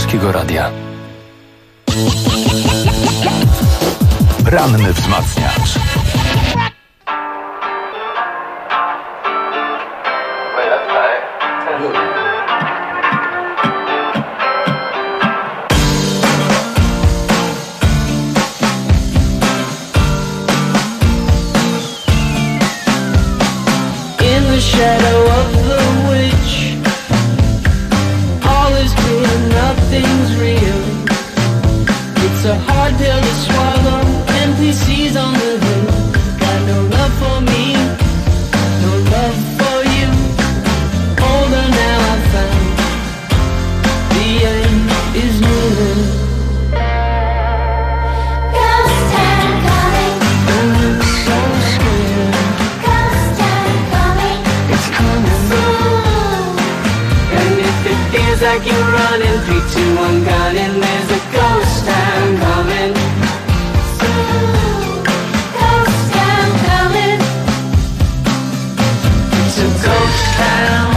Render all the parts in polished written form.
Polskiego Radia. Ranny wzmacniacz. Shadow of the witch, all is real, nothing's real. It's a hard pill to swallow, NPCs on the hill. Got no love for me, no love for you. Older now I've found the end is near. Like you're running, 3, 2, 1, gun, and there's a ghost town coming. Ghost town coming. It's a ghost town.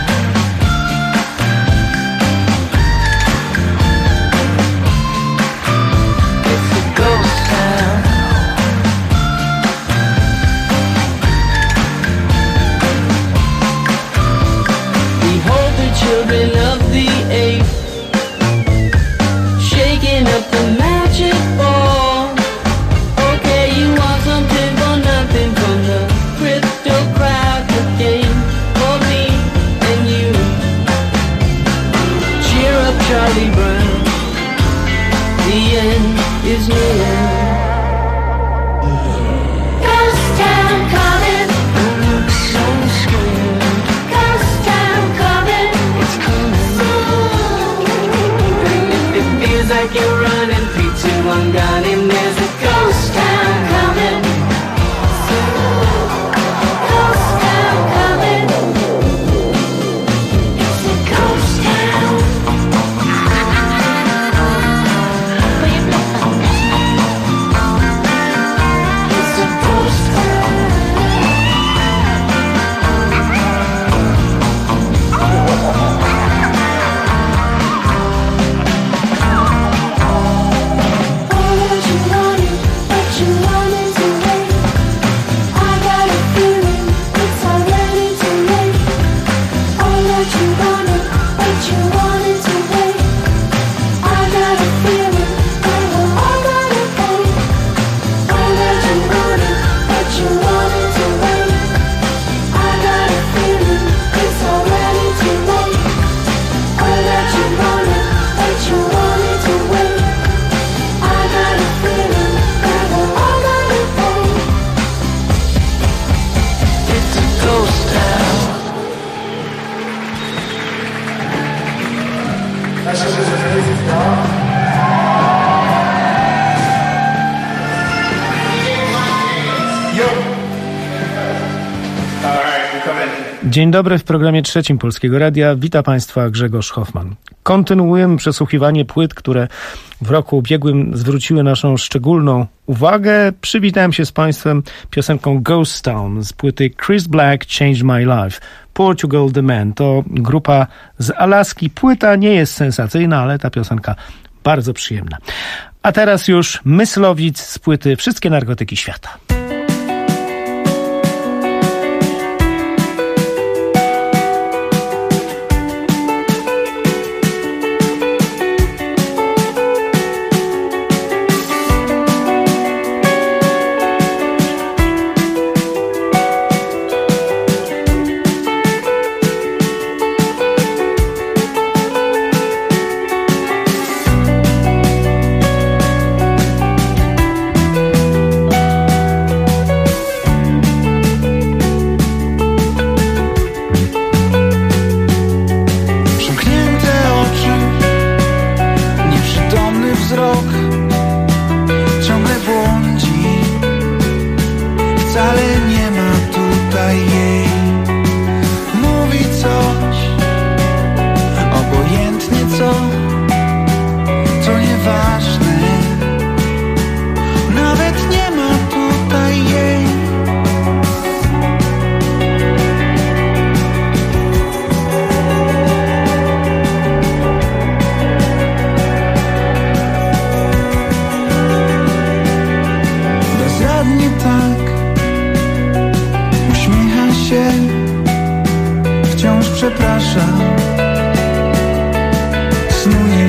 It's a ghost town. Behold the children of the eighth, shaking up the magic ball. Okay, you want something for nothing from the crypto crowd, the game for me and you. Cheer up, Charlie Brown, the end is near. Ghost town coming. Don't look so scared. Ghost town coming. It's coming. It feels like you're running, 3, 2, 1, gone, and there's a ghost town coming. Ghost town coming. It's a ghost town. It's a ghost town. Dzień dobry, w programie trzecim Polskiego Radia. Wita Państwa Grzegorz Hoffman. Kontynuujemy przesłuchiwanie płyt, które w roku ubiegłym zwróciły naszą szczególną uwagę. Przywitałem się z Państwem piosenką Ghost Town z płyty Chris Black Changed My Life. Portugal The Man to grupa z Alaski. Płyta nie jest sensacyjna, ale ta piosenka bardzo przyjemna. A teraz już Myslowic z płyty Wszystkie narkotyki świata.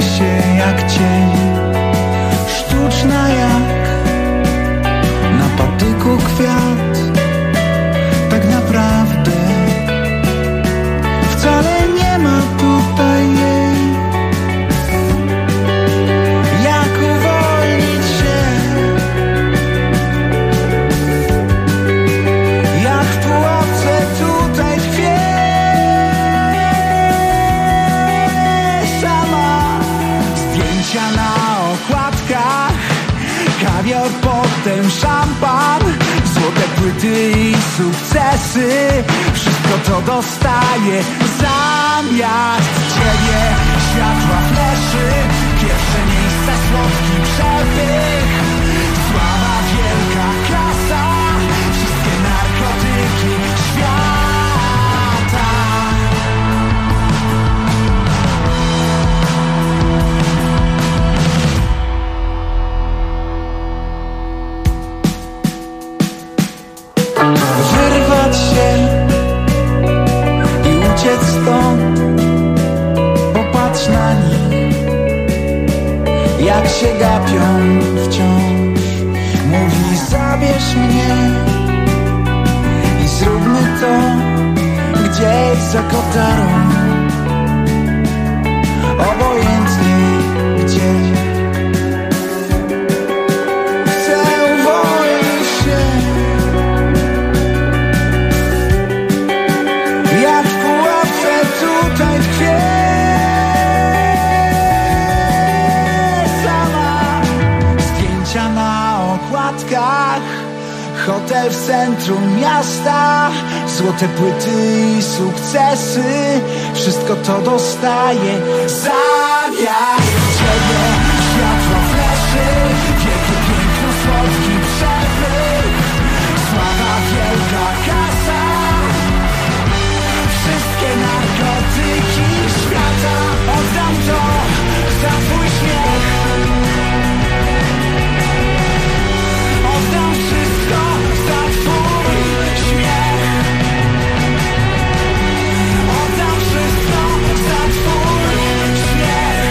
się jak cień, sztuczna jak na patyku kwiat. Tak naprawdę wcale nie ma tutaj jej. Jak uwolnić się, jak w pułapce tutaj tkwie. Sama zdjęcia na okładkach, kawior, potem szampan, złote płyty i sukcesy. Wszystko to dostaje zamiast ciebie. Światła fleszy, pierwsze miejsce, słodki przepych, sława, wielka kasa, wszystkie narkotyki świata. Wyrwać się i uciec stąd. Popatrz na nich, jak się gapią wciąż. Mówi, zabierz mnie i zróbmy to gdzieś za kotarą. Obojętnie gdzie. Chcę uwolnić się, jak w pułapce tutaj tkwie. Sama zdjęcia na okładkach, hotel w centrum miasta, złote płyty i sukcesy. Wszystko to dostaje zamiast ciebie. Światło fleszy, wielkie piękno, słodki przepych, sława, wielka kasa, wszystkie narkotyki świata. Oddam to za twój śmiech, oddam wszystko za twój śmiech, oddam wszystko za twój śmiech.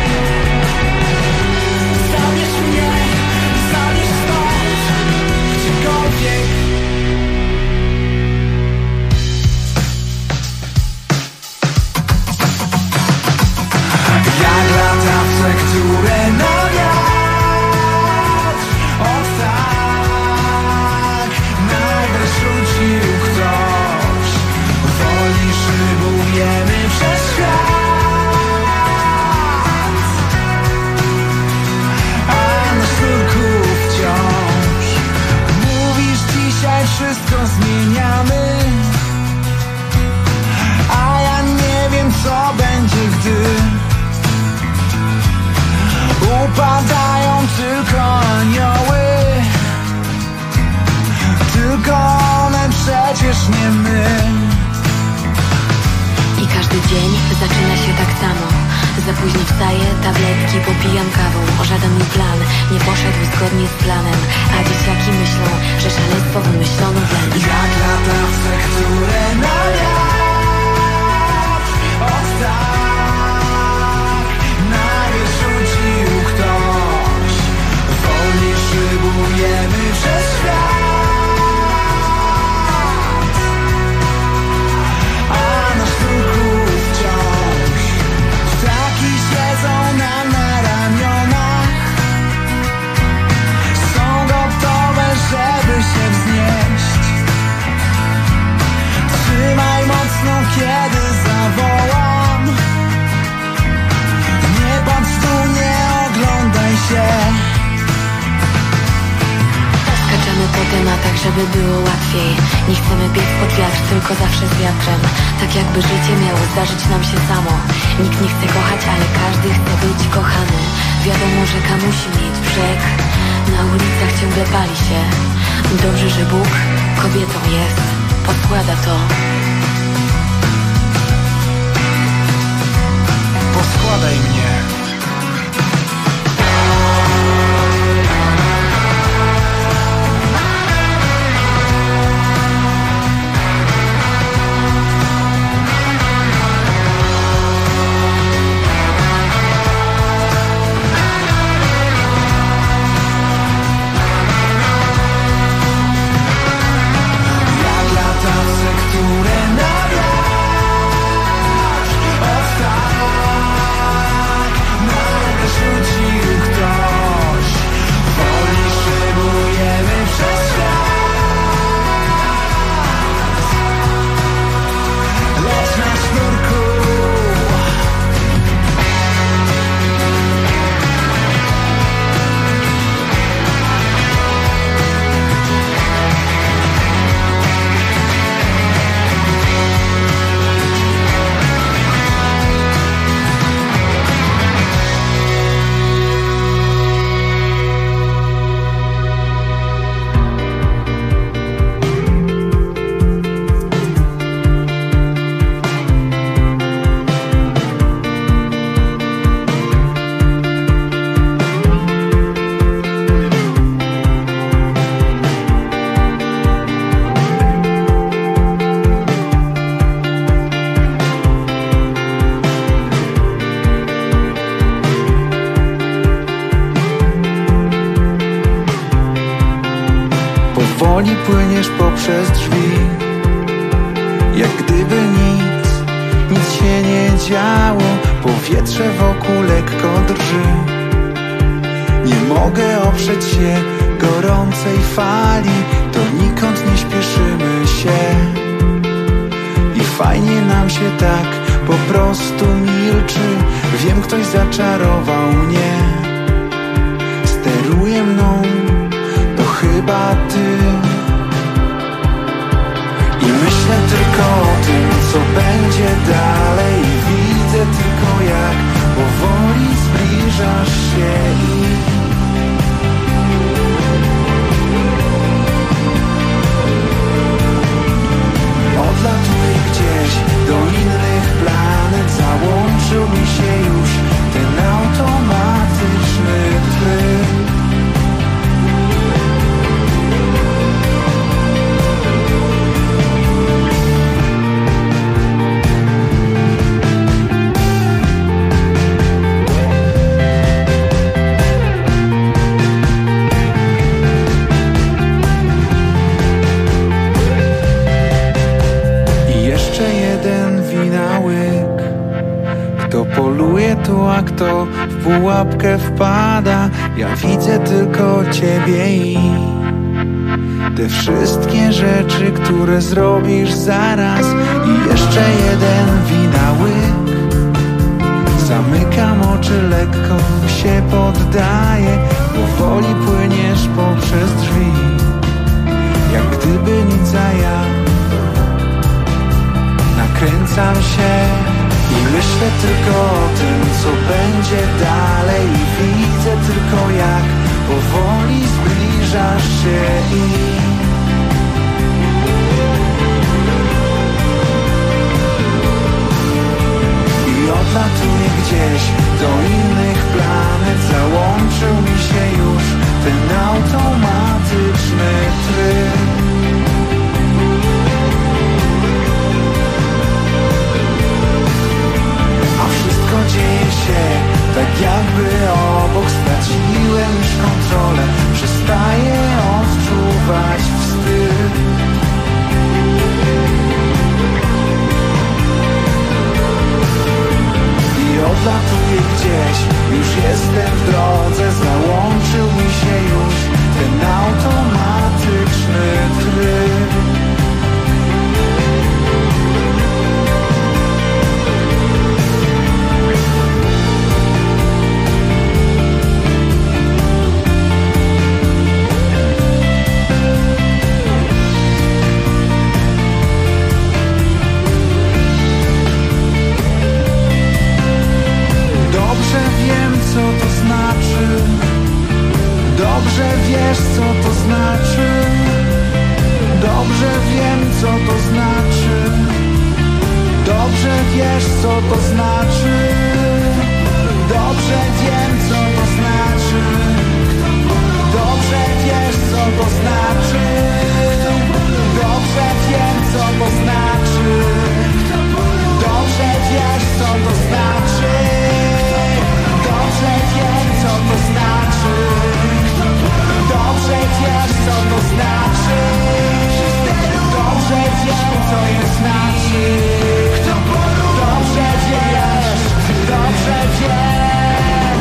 Zabierz mnie, zabierz stąd, gdziekolwiek. Jak latawce, które na wiatr, o tak, nagle rzucił ktoś. Woli szybujemy przez świat, a na sznurku wciąż. Mówisz, dzisiaj wszystko zmieniamy, a ja nie wiem, co będzie, gdy upadają tylko anioły. Tylko one, przecież nie my. I każdy dzień zaczyna się tak samo. Za późno wstaję, tabletki popijam kawą. O żaden mój plan nie poszedł zgodnie z planem, a dzieciaki myślą, że szaleństwo wymyślono dla nich. Jak latawce, które na wiatr, o tak, nagle rzucił ktoś. Wolniej szybujemy przez świat, a na sznurku wciąż ptaki siedzą nam na ramionach. Są gotowe, żeby się wznieść. Trzymaj mocno, kiedy zawołam. Nie patrz tu, nie oglądaj się. Skaczemy po tematach, żeby było łatwiej. Nie chcemy biec pod wiatr, tylko zawsze z wiatrem. Tak jakby życie miało zdarzyć nam się samo. Nikt nie chce kochać, ale każdy chce być kochany. Wiadomo, rzeka musi mieć brzeg. Na ulicach ciągle pali się. Dobrze, że Bóg kobietą jest. Podkłada to. Poskładaj mnie. Powoli płyniesz poprzez drzwi, jak gdyby nic się nie działo. Powietrze wokół lekko drży. Nie mogę oprzeć się gorącej fali, donikąd nie śpieszymy się. I fajnie nam się tak po prostu milczy. Wiem, ktoś zaczarował mnie. Steruje mną, to chyba ty. I myślę tylko o tym, co będzie dalej. Widzę tylko, jak powoli zbliżasz się i odlatuję gdzieś do innych planet. Załączył mi się już ten automatyczny tryb. Poluje tu, a kto w pułapkę wpada. Ja widzę tylko ciebie i te wszystkie rzeczy, które zrobisz zaraz. I jeszcze jeden wina łyk. Zamykam oczy, lekko się poddaję. Powoli płyniesz poprzez drzwi, jak gdyby nic, a ja nakręcam się. I myślę tylko o tym, co będzie dalej. I widzę tylko, jak powoli zbliżasz się i odlatuję gdzieś do innych planet. Załączył mi się już ten automatyczny tryb. Dzieje się tak, jakby obok straciłem już kontrolę. Przestaję odczuwać wstyd. I odlatuję gdzieś, już jestem w drodze. Załączył mi się już ten automatyczny tryb. Dobrze wiesz, co to znaczy. Dobrze wiem, co to znaczy. Dobrze wiesz, co to znaczy. Dobrze wiem, co to znaczy. Dobrze wiesz, co to znaczy. Dobrze wiem, co to znaczy. Dobrze wiesz, co to znaczy. Dobrze wiem, co to znaczy. Dobrze wiesz, co to znaczy. Dobrze wiem, co je znaczy. Dobrze wiesz, dobrze wiem.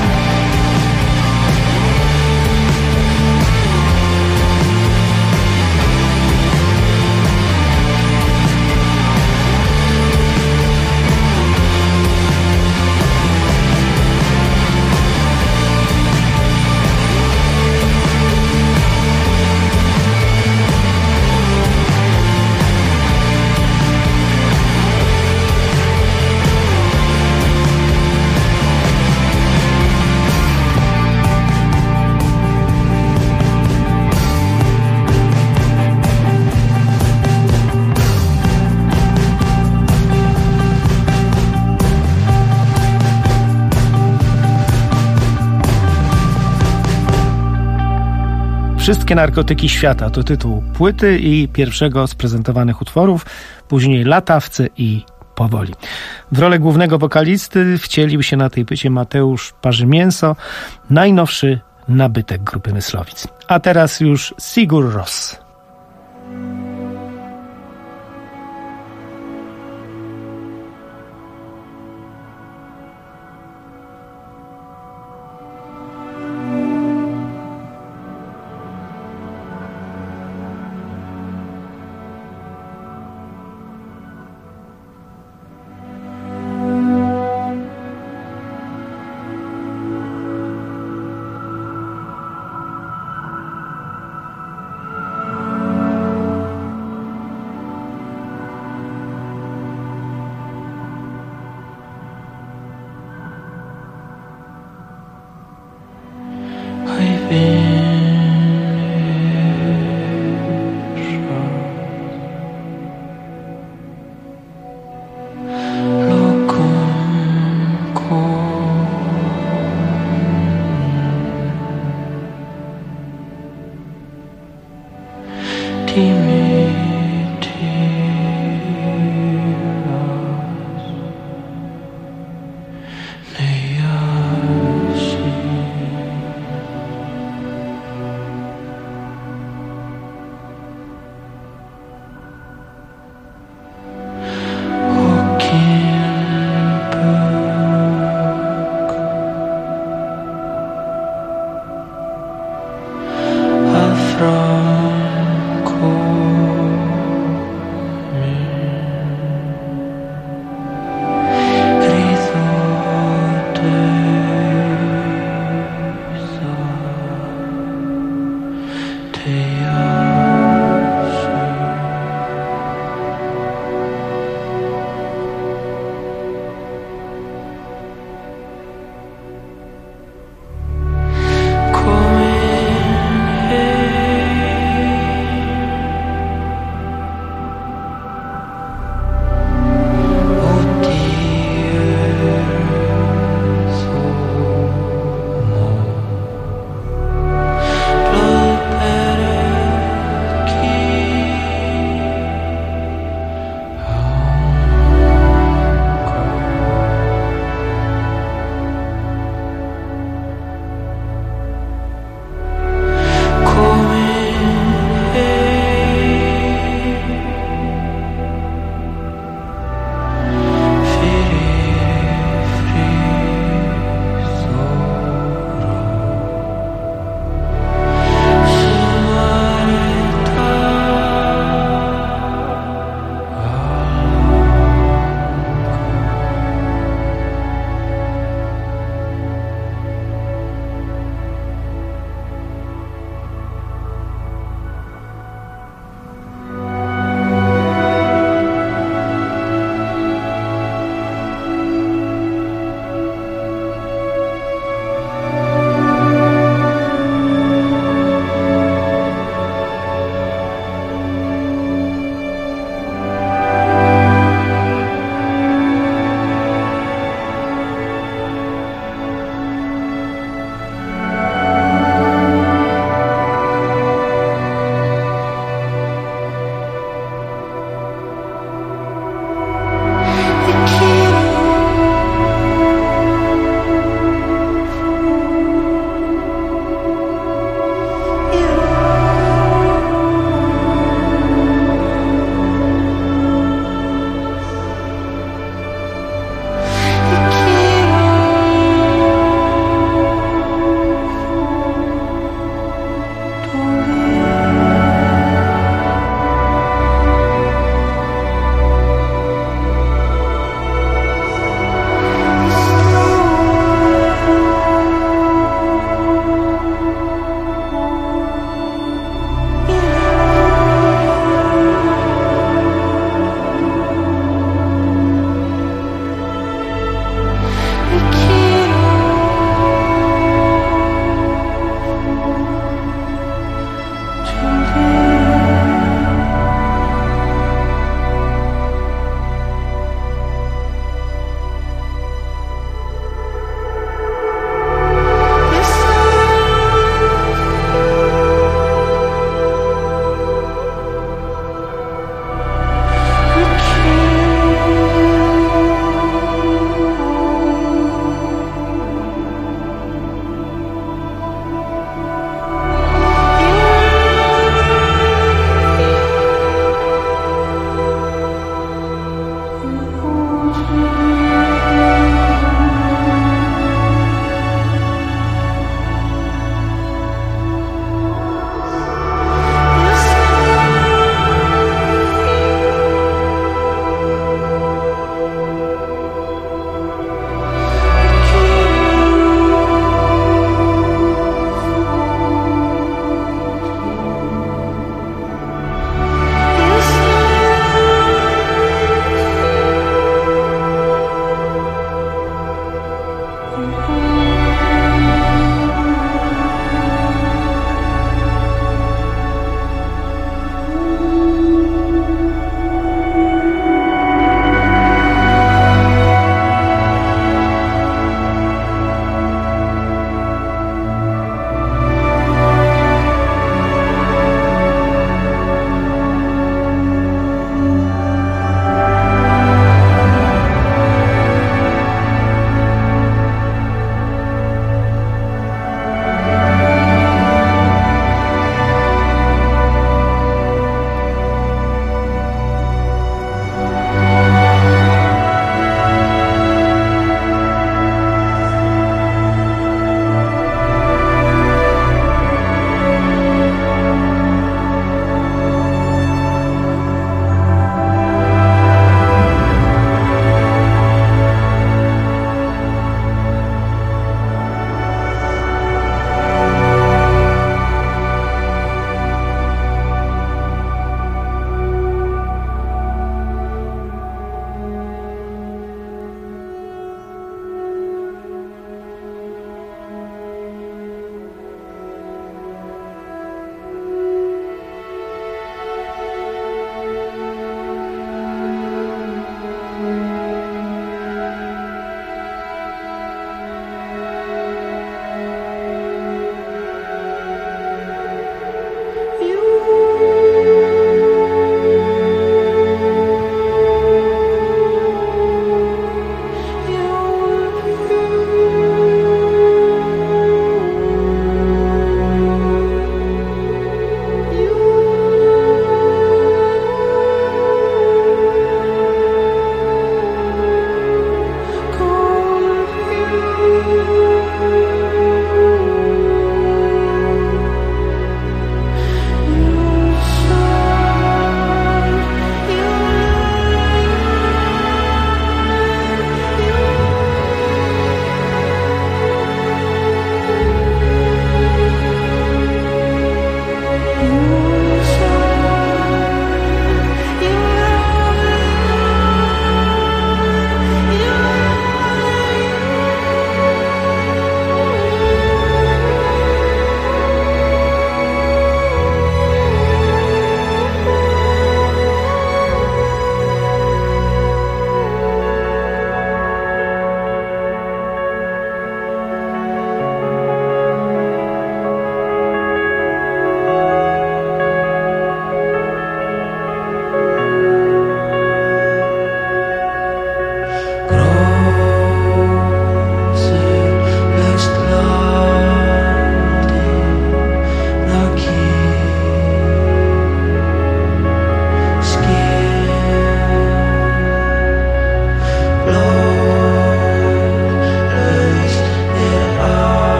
Wszystkie narkotyki świata to tytuł płyty i pierwszego z prezentowanych utworów, później Latawcy i Powoli. W rolę głównego wokalisty wcielił się na tej płycie Mateusz Parzymięso, najnowszy nabytek grupy Myslowic. A teraz już Sigur Rós. From cold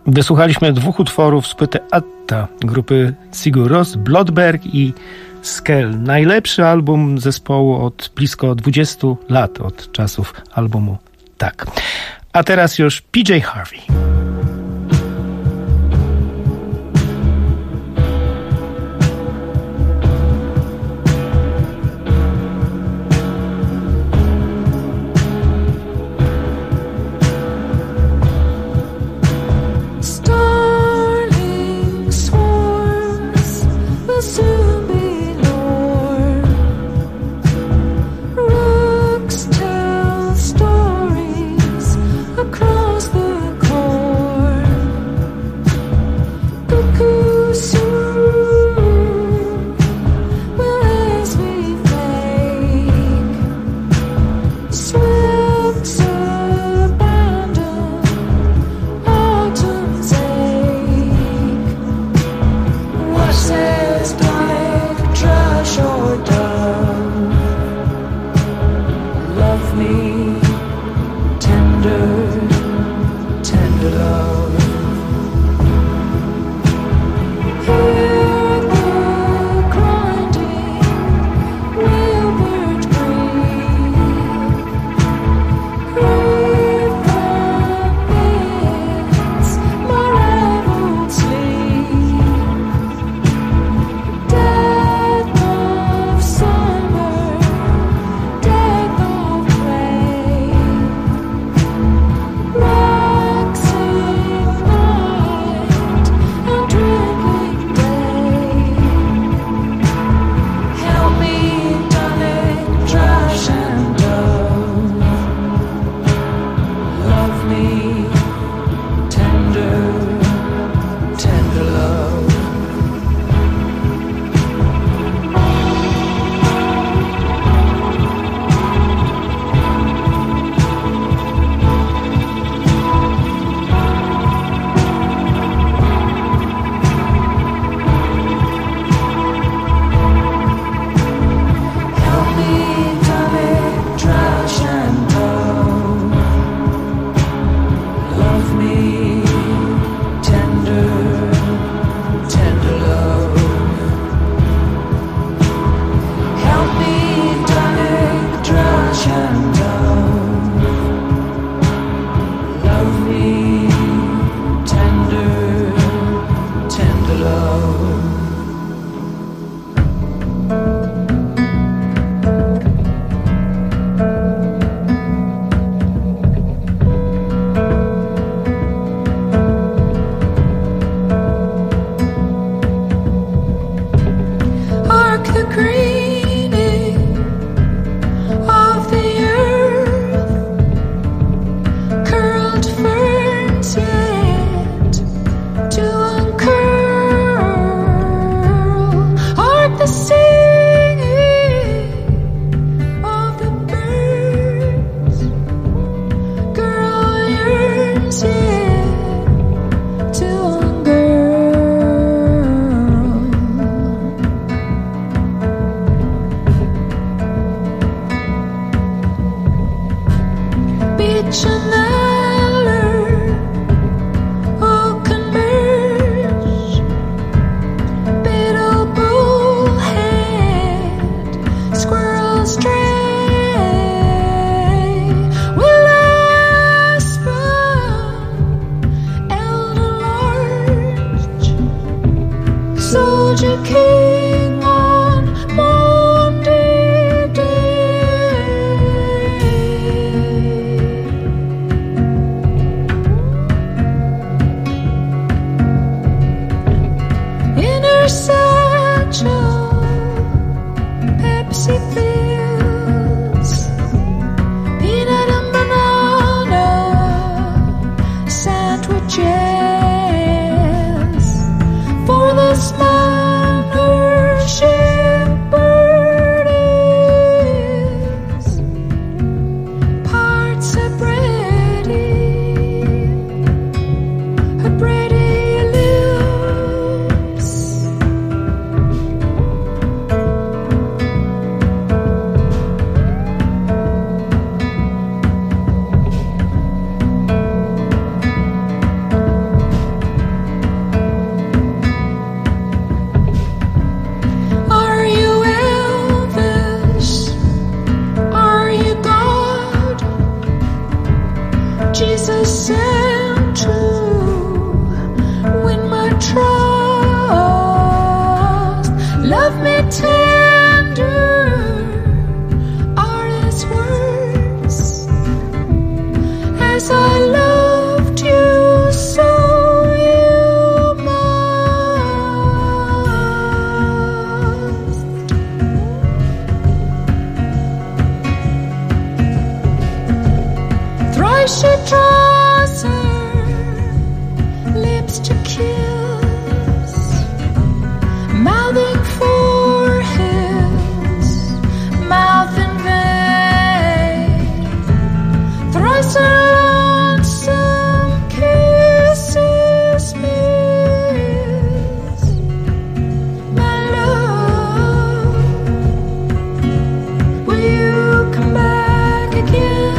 Wysłuchaliśmy 2 utworów z płyty Atta grupy Sigur Rós, Blodberg i Skell. Najlepszy album zespołu od blisko 20 lat, od czasów albumu Tak. A teraz już PJ Harvey. Rooks tell stories across the coast. necessary to win my trust. Love me tender, are its words. As I loved you, so you must. Thrice she draws her lips to kiss, mouthing for his mouth in vain. Thrice her lonesome kisses miss. My love, will you come back again?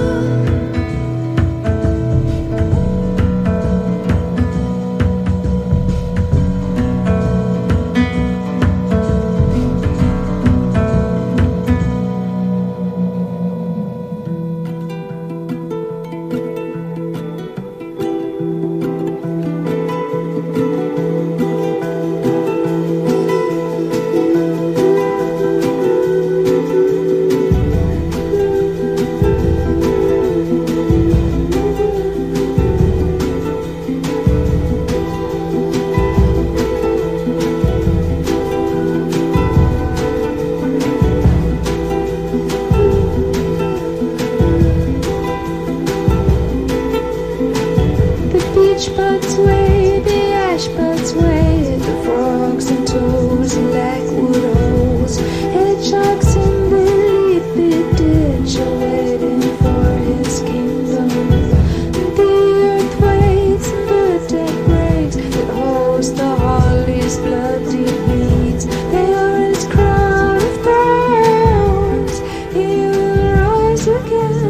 The beach buds wave, the ash buds wave, the frogs and toads and lakewood holes, hedgehogs in the leafy ditch are waiting for his kingdom. The earth waits and the deck breaks, it holds the holly's bloody beads. They are his crown of thorns, he will rise again.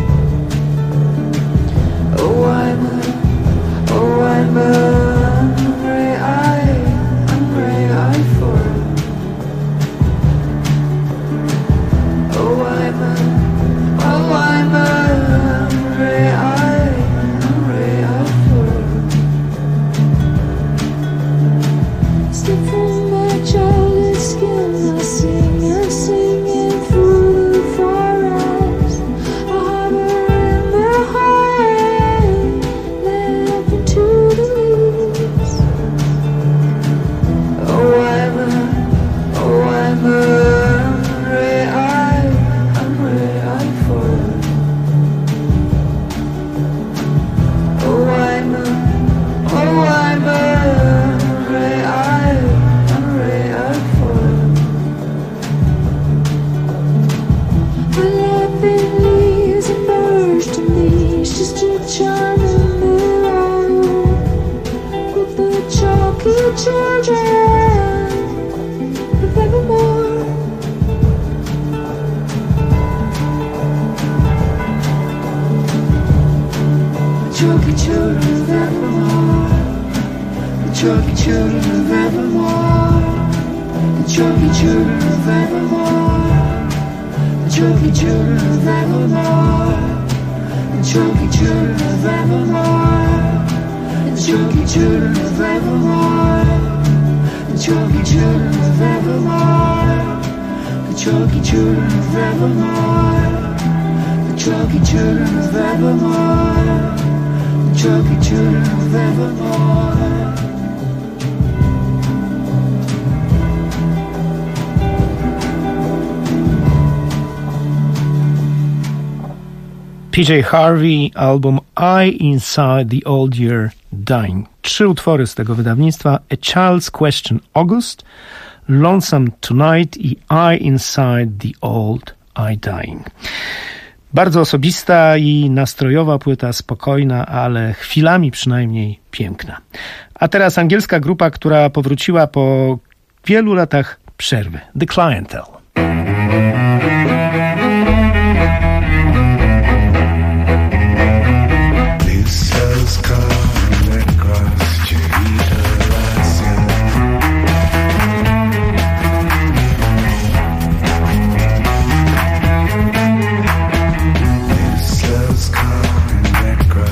Oh, I'm hungry, I for. Oh, I'm hungry, I for. Slip from my childish skin, I sing it through the forest. I hover in the highway, led into the leaves. Oh, I'm hungry, I for. Oh, I'm hungry, I for. The laughing leaves and birds to me, she's just charming mirror with the chalky children of evermore. The chalky children of evermore. The chalky children of evermore. The chalky children of evermore. The chalky children of evermore. The chalky children of evermore. The chalky children of evermore. The chalky children of evermore. The chalky children of evermore. The chalky children of evermore. The chalky children of evermore. PJ Harvey, album I Inside the Old Year Dying. 3 utwory z tego wydawnictwa: A Child's Question August, Lonesome Tonight i I Inside the Old I Dying. Bardzo osobista i nastrojowa płyta, spokojna, ale chwilami przynajmniej piękna. A teraz angielska grupa, która powróciła po wielu latach przerwy. The Clientele. Red cross.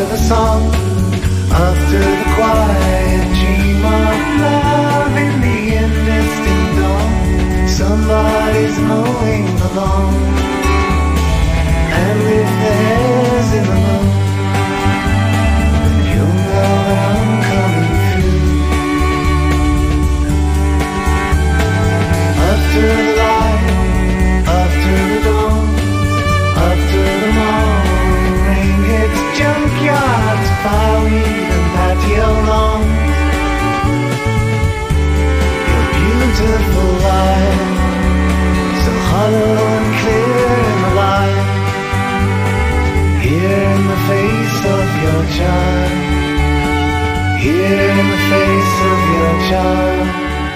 the song, after the quiet dream of love in the endless dawn. Somebody's mowing the lawn, and if the hair's in the moon, then you'll know that I'm coming through. After the light, after the dawn, after the morning rain hits junkyards, fireweed and patio lawn. Your beautiful life, so hollow and clear in the light, here in the face of your child, here in the face of your child.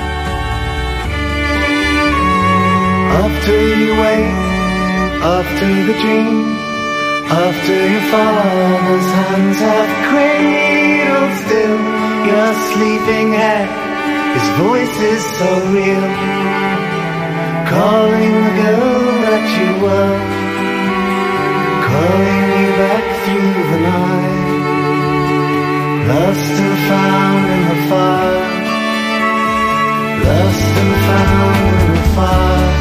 After you wake, after the dream, after your father's hands have cradled still your sleeping head, his voice is so real, calling the girl that you were, calling you back through the night, lost and found in the fire, lost and found in the fire.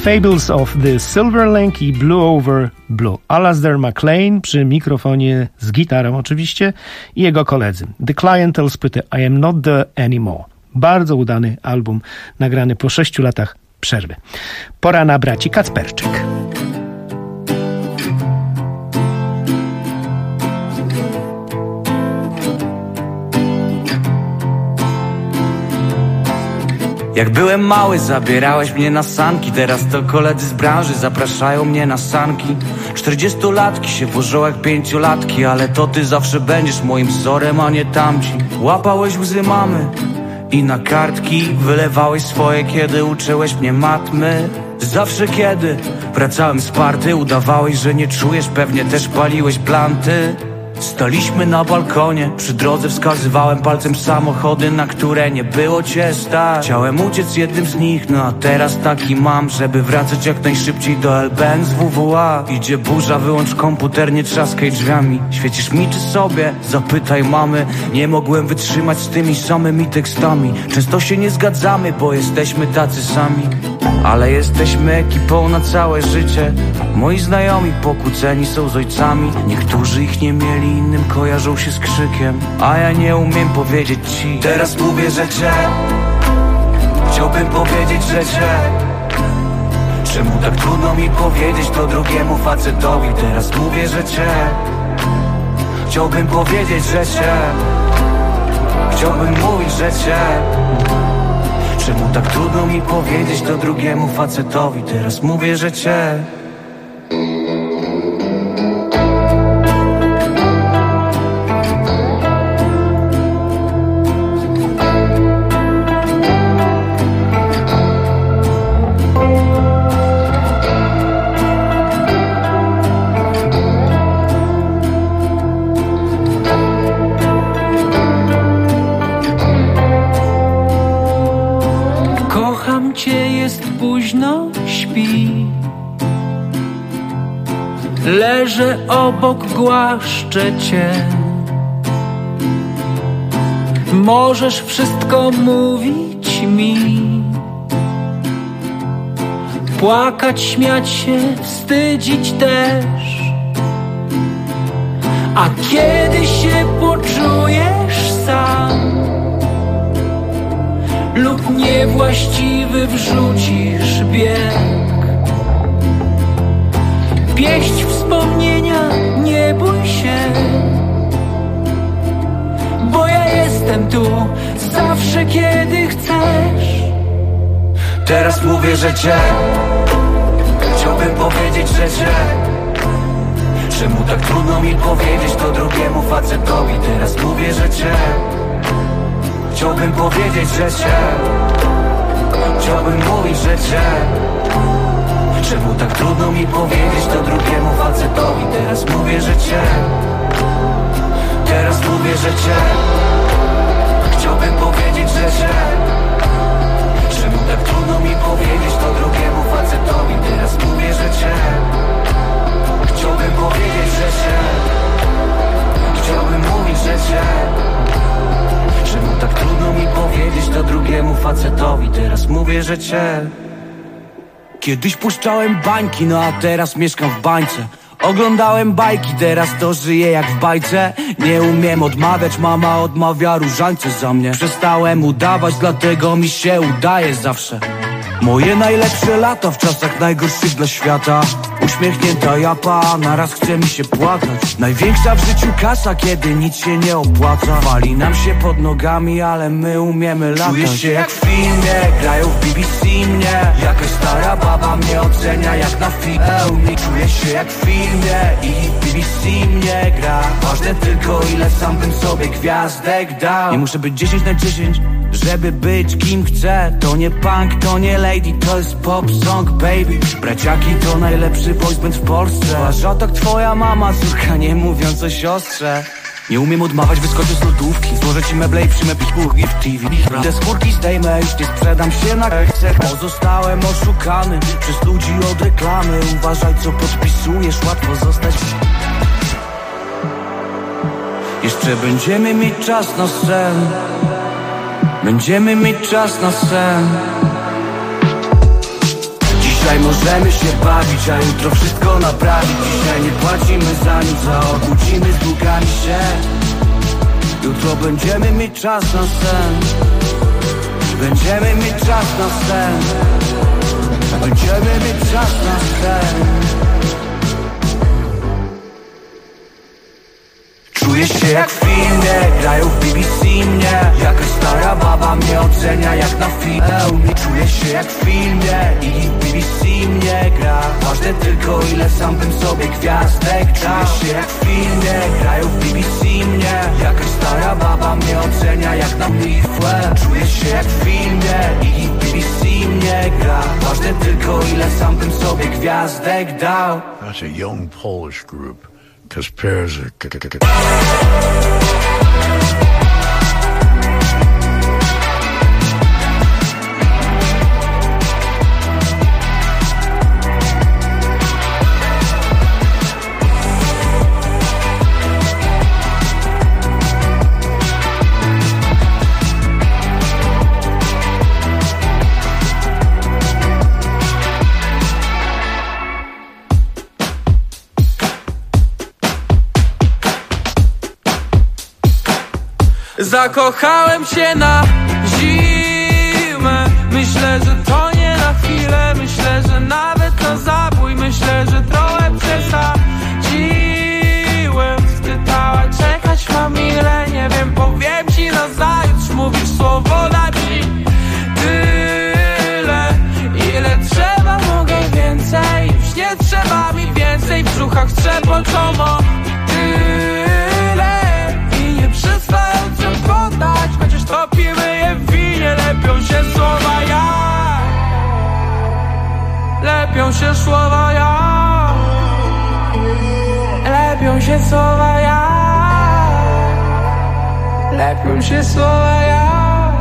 Fables of the Silver Lake i Blue Over Blue. Alasdair MacLean przy mikrofonie z gitarą oczywiście i jego koledzy. The Clientele z płyty I Am Not The Anymore. Bardzo udany album, nagrany po 6 latach przerwy. Pora na braci Kacperczyk. Jak byłem mały, zabierałeś mnie na sanki. Teraz to koledzy z branży zapraszają mnie na sanki. 40-latki się włożą jak 5-latki, ale to ty zawsze będziesz moim wzorem, a nie tamci. Łapałeś łzy mamy i na kartki wylewałeś swoje, kiedy uczyłeś mnie matmy. Zawsze kiedy wracałem z party, udawałeś, że nie czujesz, pewnie też paliłeś planty. Staliśmy na balkonie, przy drodze wskazywałem palcem samochody, na które nie było cię stać. Chciałem uciec jednym z nich, no a teraz taki mam, żeby wracać jak najszybciej do LBN z WWA. Idzie burza, wyłącz komputer, nie trzaskaj drzwiami. Świecisz mi czy sobie? Zapytaj mamy. Nie mogłem wytrzymać z tymi samymi tekstami. Często się nie zgadzamy, bo jesteśmy tacy sami, ale jesteśmy ekipą na całe życie. Moi znajomi pokłóceni są z ojcami. Niektórzy ich nie mieli, innym kojarzą się z krzykiem, a ja nie umiem powiedzieć ci. Teraz mówię, że cię chciałbym powiedzieć, że cię. Czemu tak trudno mi powiedzieć to drugiemu facetowi? Teraz mówię, że cię chciałbym powiedzieć, że cię. Chciałbym mówić, że cię. Czemu tak trudno mi powiedzieć to drugiemu facetowi? Teraz mówię, że cię. Późno śpi, leżę obok, głaszczę cię. Możesz wszystko mówić mi, płakać, śmiać się, wstydzić też. A kiedy się poczujesz sam lub niewłaściwy wrzucisz bieg, pieść wspomnienia, nie bój się, bo ja jestem tu zawsze, kiedy chcesz. Teraz mówię, że cię chciałbym powiedzieć, że cię. Czemu tak trudno mi powiedzieć to drugiemu facetowi? Teraz mówię, że cię chciałbym powiedzieć, że cię. Chciałbym mówić, że cię. Czemu tak trudno mi powiedzieć to drugiemu facetowi? Teraz mówię, że cię. Teraz mówię, że cię. Chciałbym powiedzieć, że cię. Czemu tak trudno mi powiedzieć to drugiemu facetowi? Teraz mówię, że cię. Chciałbym powiedzieć, że cię. Chciałbym mówić, że cię. Czemu tak trudno mi powiedzieć to drugiemu facetowi? Teraz mówię, że cię. Kiedyś puszczałem bańki, no a teraz mieszkam w bańce. Oglądałem bajki, teraz to żyję jak w bajce. Nie umiem odmawiać, mama odmawia różańce za mnie. Przestałem udawać, dlatego mi się udaje zawsze. Moje najlepsze lata w czasach najgorszych dla świata. Uśmiechnięta japa, naraz chce mi się płakać. Największa w życiu kasa, kiedy nic się nie opłaca. Wali nam się pod nogami, ale my umiemy latać. Czuję się jak w filmie, grają w BBC mnie. Jakaś stara baba mnie ocenia jak na filmie. Czuję się jak w filmie i BBC mnie gra. Ważne tylko ile sam bym sobie gwiazdek dał. Nie muszę być 10 na 10, żeby być kim chcę. To nie punk, to nie lady, to jest pop song, baby. Braciaki to najlepszy boys band w Polsce. A że tak twoja mama, córka, nie mówiąc o siostrze. Nie umiem odmawiać, wyskoczę z lodówki. Złożę ci meble i przyjmę pichurki w TV. Te skórki zdejmę, już nie sprzedam się na chcę. Pozostałem oszukany przez ludzi od reklamy. Uważaj, co podpisujesz, łatwo zostać. Jeszcze będziemy mieć czas na sen. Będziemy mieć czas na sen. Dzisiaj możemy się bawić, a jutro wszystko naprawić. Dzisiaj nie płacimy za nic, a obudzimy z długami się. Jutro będziemy mieć czas na sen. Będziemy mieć czas na sen. Będziemy mieć czas na sen. Czuję się jak w filmie, grają w BBC mnie. Jakaś stara baba mnie ocenia jak na filmie. Czuję się jak w filmie i w BBC mnie gra. Ważne tylko ile sam bym sobie gwiazdek dał. Czuję się jak w filmie, grają w BBC mnie. Jakaś stara baba mnie ocenia jak na filmie. Czuję się jak w filmie i w BBC mnie gra. Ważne tylko ile sam bym sobie gwiazdek dał. That's a young Polish group. Because pairs are... Zakochałem się na zimę. Myślę, że to nie na chwilę. Myślę, że nawet na zabój. Myślę, że trochę przesadziłem. Spytała czekać mam ile. Nie wiem, powiem ci nazajutrz. Mówisz słowo na dziś tyle, ile trzeba, mogę więcej. Już nie trzeba mi więcej. W brzuchach trzepoczomo tyle i nie przestając się podać. Chociaż topimy je w winie. Lepią się słowa jak, lepią się słowa jak, lepią się słowa jak, lepią się słowa jak.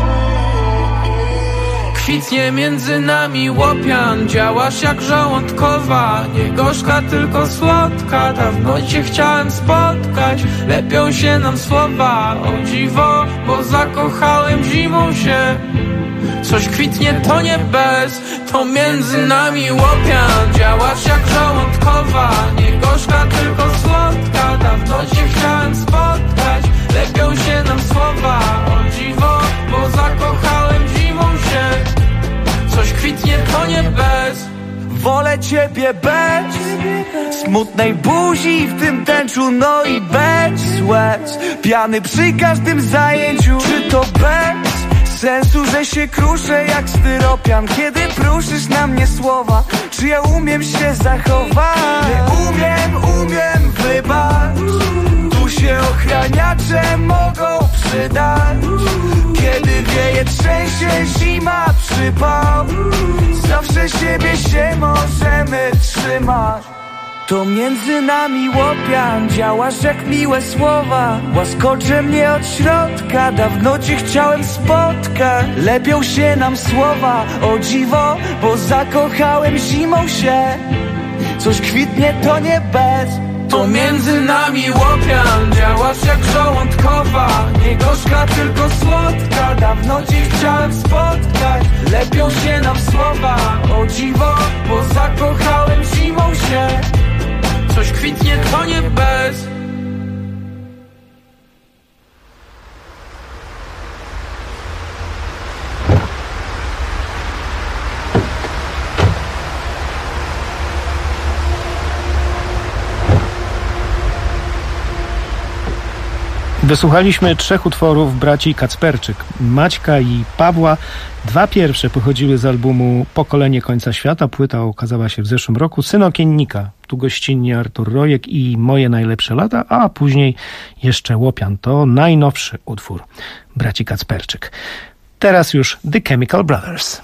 Kwitnie między nami łopian. Działasz jak żołądkowa. Nie gorzka, tylko słodka. Dawno cię chciałem spotkać. Lepią się nam słowa, o dziwo, bo zakochałem zimą się. Coś kwitnie, to nie bez. To między nami łopian. Działasz jak żołądkowa. Nie gorzka, tylko słodka. Dawno cię chciałem spotkać. Lepią się nam słowa, o dziwo, bo zakochałem zimą się. Coś kwitnie, to nie bez. Wolę ciebie bez smutnej buzi w tym tęczu, no i bez łez piany przy każdym zajęciu. Czy to bez sensu, że się kruszę jak styropian, kiedy pruszysz na mnie słowa? Czy ja umiem się zachować? Nie umiem, wybacz. Tu się ochraniacze mogą przydać. Kiedy wieje, trzęsie zima, przypał, zawsze siebie się możemy trzymać. To między nami łopian. Działasz jak miłe słowa. Łaskocze mnie od środka. Dawno cię chciałem spotkać. Lepią się nam słowa, o dziwo, bo zakochałem zimą się. Coś kwitnie, to nie bez. To między nami łopian. Działasz jak żołądkowa. Nie gorzka, tylko słodka. Dawno cię chciałem spotkać. Lepią się nam słowa, o dziwo, bo zakochałem zimą się. Coś kwitnie, to nie bez. Wysłuchaliśmy 3 utworów braci Kacperczyk, Maćka i Pawła. 2 pierwsze pochodziły z albumu Pokolenie Końca Świata. Płyta okazała się w zeszłym roku. Syn Okiennika, tu gościnnie Artur Rojek i Moje najlepsze lata, a później jeszcze Łopian. To najnowszy utwór braci Kacperczyk. Teraz już The Chemical Brothers.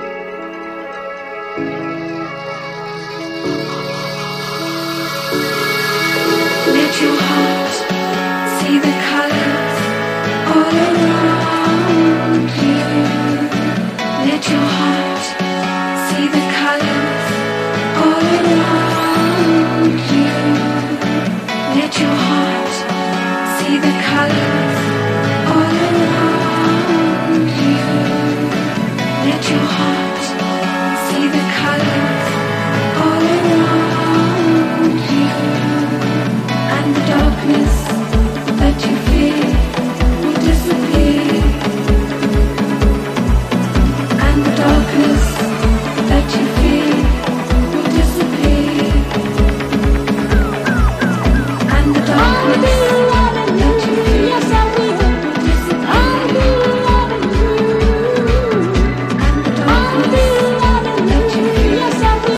Let your heart see the colors all around you. Let your heart see the colors all around you. Let your heart see the colors all around you. Let your heart see the colors darkness.